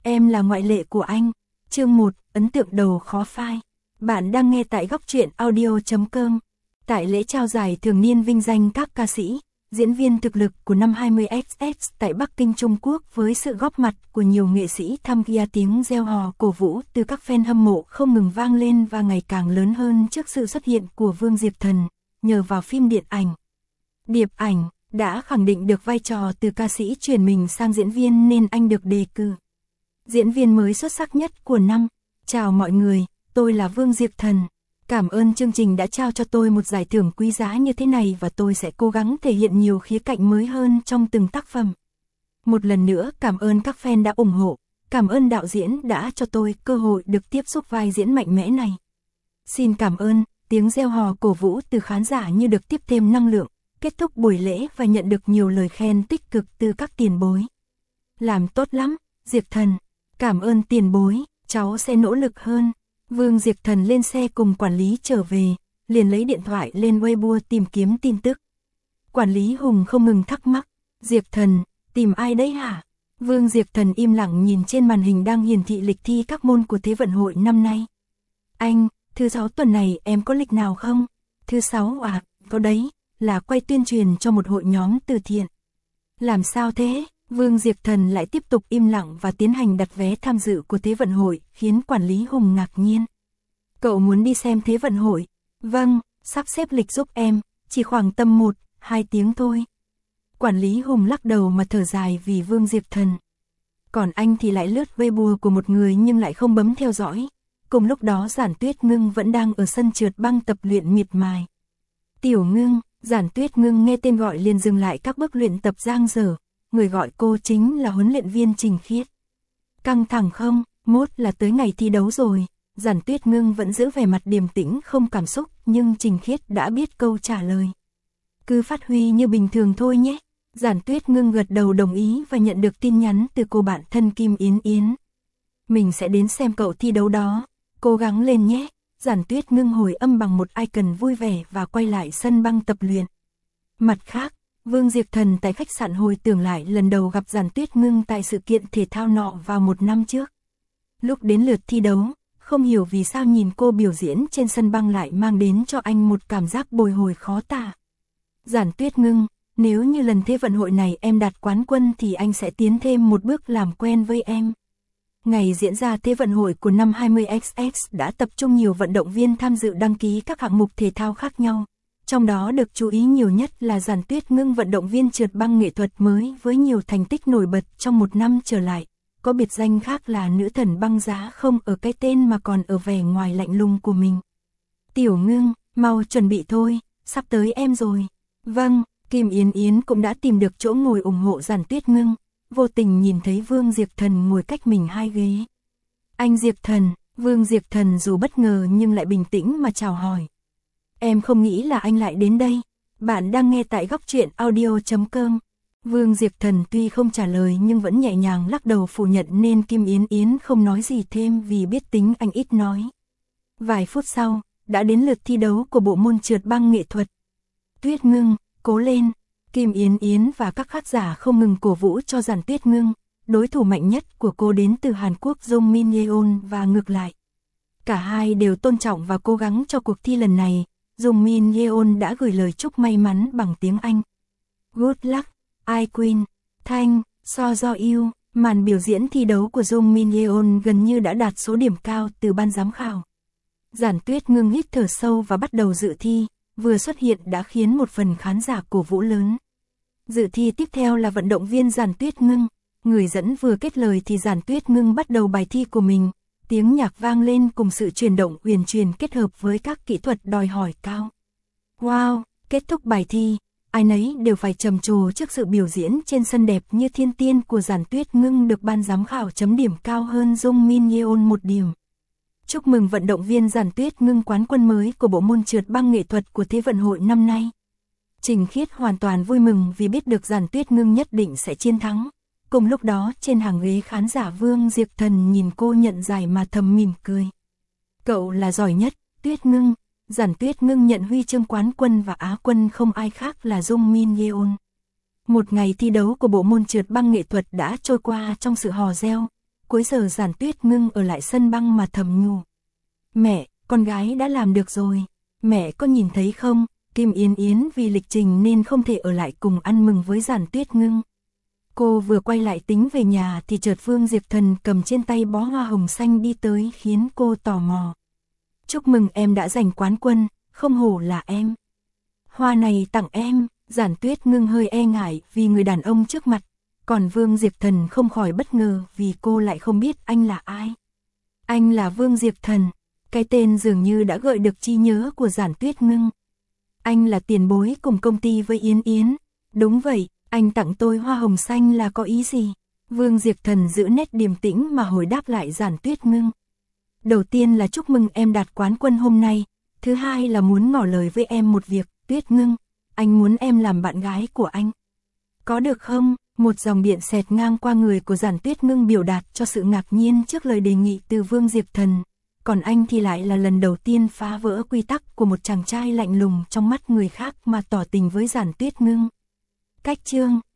Em là ngoại lệ của anh. Chương 1, ấn tượng đầu khó phai. Bạn đang nghe tại góc truyện audio.com. Tại lễ trao giải thường niên vinh danh các ca sĩ, diễn viên thực lực của năm 20XX tại Bắc Kinh Trung Quốc với sự góp mặt của nhiều nghệ sĩ tham gia, tiếng reo hò cổ vũ từ các fan hâm mộ không ngừng vang lên và ngày càng lớn hơn trước sự xuất hiện của Vương Diệp Thần, nhờ vào phim điện ảnh Điệp Ảnh đã khẳng định được vai trò từ ca sĩ chuyển mình sang diễn viên nên anh được đề cử diễn viên mới xuất sắc nhất của năm. Chào mọi người, tôi là Vương Diệp Thần. Cảm ơn chương trình đã trao cho tôi một giải thưởng quý giá như thế này và tôi sẽ cố gắng thể hiện nhiều khía cạnh mới hơn trong từng tác phẩm. Một lần nữa cảm ơn các fan đã ủng hộ, cảm ơn đạo diễn đã cho tôi cơ hội được tiếp xúc vai diễn mạnh mẽ này. Xin cảm ơn, tiếng reo hò cổ vũ từ khán giả như được tiếp thêm năng lượng, kết thúc buổi lễ và nhận được nhiều lời khen tích cực từ các tiền bối. Làm tốt lắm, Diệp Thần. Cảm ơn tiền bối, cháu sẽ nỗ lực hơn. Vương Diệp Thần lên xe cùng quản lý trở về, liền lấy điện thoại lên Weibo tìm kiếm tin tức. Quản lý Hùng không ngừng thắc mắc, Diệp Thần, tìm ai đấy hả? Vương Diệp Thần im lặng nhìn trên màn hình đang hiển thị lịch thi các môn của Thế vận hội năm nay. Anh, thứ 6 tuần này em có lịch nào không? Thứ 6 à, có đấy, là quay tuyên truyền cho một hội nhóm từ thiện. Làm sao thế? Vương Diệp Thần lại tiếp tục im lặng và tiến hành đặt vé tham dự của Thế vận hội, khiến quản lý Hùng ngạc nhiên. Cậu muốn đi xem Thế vận hội? Vâng, sắp xếp lịch giúp em, chỉ khoảng tầm 1-2 tiếng thôi. Quản lý Hùng lắc đầu mà thở dài vì Vương Diệp Thần. Còn anh thì lại lướt Weibo của một người nhưng lại không bấm theo dõi. Cùng lúc đó Giản Tuyết Ngưng vẫn đang ở sân trượt băng tập luyện miệt mài. Tiểu Ngưng, Giản Tuyết Ngưng nghe tên gọi liền dừng lại các bước luyện tập dang dở. Người gọi cô chính là huấn luyện viên Trình Khiết. Căng thẳng không? Mốt là tới ngày thi đấu rồi. Giản Tuyết Ngưng vẫn giữ vẻ mặt điềm tĩnh không cảm xúc, nhưng Trình Khiết đã biết câu trả lời. Cứ phát huy như bình thường thôi nhé. Giản Tuyết Ngưng gật đầu đồng ý và nhận được tin nhắn từ cô bạn thân Kim Yến Yến. Mình sẽ đến xem cậu thi đấu đó. Cố gắng lên nhé. Giản Tuyết Ngưng hồi âm bằng một icon vui vẻ và quay lại sân băng tập luyện. Mặt khác, Vương Diệp Thần tại khách sạn hồi tưởng lại lần đầu gặp Giản Tuyết Ngưng tại sự kiện thể thao nọ vào 1 năm trước. Lúc đến lượt thi đấu, không hiểu vì sao nhìn cô biểu diễn trên sân băng lại mang đến cho anh một cảm giác bồi hồi khó tả. Giản Tuyết Ngưng, nếu như lần Thế vận hội này em đạt quán quân thì anh sẽ tiến thêm một bước làm quen với em. Ngày diễn ra Thế vận hội của năm 20XX đã tập trung nhiều vận động viên tham dự đăng ký các hạng mục thể thao khác nhau. Trong đó được chú ý nhiều nhất là Giản Tuyết Ngưng, vận động viên trượt băng nghệ thuật mới với nhiều thành tích nổi bật trong 1 năm trở lại, có biệt danh khác là nữ thần băng giá không ở cái tên mà còn ở vẻ ngoài lạnh lùng của mình. Tiểu Ngưng, mau chuẩn bị thôi, sắp tới em rồi. Vâng, Kim Yến Yến cũng đã tìm được chỗ ngồi ủng hộ Giản Tuyết Ngưng, vô tình nhìn thấy Vương Diệp Thần ngồi cách mình 2 ghế. Anh Diệp Thần, Vương Diệp Thần dù bất ngờ nhưng lại bình tĩnh mà chào hỏi. Em không nghĩ là anh lại đến đây. Bạn đang nghe tại góc truyện audio.com. Vương Diệp Thần tuy không trả lời nhưng vẫn nhẹ nhàng lắc đầu phủ nhận nên Kim Yến Yến không nói gì thêm vì biết tính anh ít nói. Vài phút sau, đã đến lượt thi đấu của bộ môn trượt băng nghệ thuật. Tuyết Ngưng, cố lên. Kim Yến Yến và các khán giả không ngừng cổ vũ cho Giản Tuyết Ngưng. Đối thủ mạnh nhất của cô đến từ Hàn Quốc Jong Min Yeon và ngược lại. Cả hai đều tôn trọng và cố gắng cho cuộc thi lần này. Jong Min Yeon đã gửi lời chúc may mắn bằng tiếng Anh. Good luck, I Queen, Thanh, so do you. Màn biểu diễn thi đấu của Jong Min Yeon gần như đã đạt số điểm cao từ ban giám khảo. Giản Tuyết Ngưng hít thở sâu và bắt đầu dự thi, vừa xuất hiện đã khiến một phần khán giả cổ vũ lớn. Dự thi tiếp theo là vận động viên Giản Tuyết Ngưng. Người dẫn vừa kết lời thì Giản Tuyết Ngưng bắt đầu bài thi của mình. Tiếng nhạc vang lên cùng sự chuyển động uyển chuyển kết hợp với các kỹ thuật đòi hỏi cao. Wow, kết thúc bài thi, ai nấy đều phải trầm trồ trước sự biểu diễn trên sân đẹp như thiên tiên của Giản Tuyết Ngưng, được ban giám khảo chấm điểm cao hơn Jong Min Yeon 1 điểm. Chúc mừng vận động viên Giản Tuyết Ngưng, quán quân mới của bộ môn trượt băng nghệ thuật của Thế vận hội năm nay. Trình Khiết hoàn toàn vui mừng vì biết được Giản Tuyết Ngưng nhất định sẽ chiến thắng. Cùng lúc đó trên hàng ghế khán giả Vương Diệp Thần nhìn cô nhận giải mà thầm mỉm cười. Cậu là giỏi nhất, Tuyết Ngưng. Giản Tuyết Ngưng nhận huy chương quán quân và Á quân không ai khác là Jong Min Yeon. Một ngày thi đấu của bộ môn trượt băng nghệ thuật đã trôi qua trong sự hò reo. cuối giờ Giản Tuyết Ngưng ở lại sân băng mà thầm nhủ. Mẹ, con gái đã làm được rồi. Mẹ có nhìn thấy không, Kim Yến Yến vì lịch trình nên không thể ở lại cùng ăn mừng với Giản Tuyết Ngưng. Cô vừa quay lại tính về nhà thì chợt Vương Diệp Thần cầm trên tay bó hoa hồng xanh đi tới khiến cô tò mò. Chúc mừng em đã giành quán quân, không hổ là em. Hoa này tặng em, Giản Tuyết Ngưng hơi e ngại vì người đàn ông trước mặt, còn Vương Diệp Thần không khỏi bất ngờ vì cô lại không biết anh là ai. Anh là Vương Diệp Thần, cái tên dường như đã gợi được trí nhớ của Giản Tuyết Ngưng. Anh là tiền bối cùng công ty với Yến Yến. Đúng vậy, anh tặng tôi hoa hồng xanh là có ý gì? Vương Diệp Thần giữ nét điềm tĩnh mà hồi đáp lại Giản Tuyết Ngưng. Đầu tiên là chúc mừng em đạt quán quân hôm nay, thứ hai là muốn ngỏ lời với em một việc, Tuyết Ngưng, anh muốn em làm bạn gái của anh. Có được không? Một dòng điện xẹt ngang qua người của Giản Tuyết Ngưng biểu đạt cho sự ngạc nhiên trước lời đề nghị từ Vương Diệp Thần, còn anh thì lại là lần đầu tiên phá vỡ quy tắc của một chàng trai lạnh lùng trong mắt người khác mà tỏ tình với Giản Tuyết Ngưng. Cách chương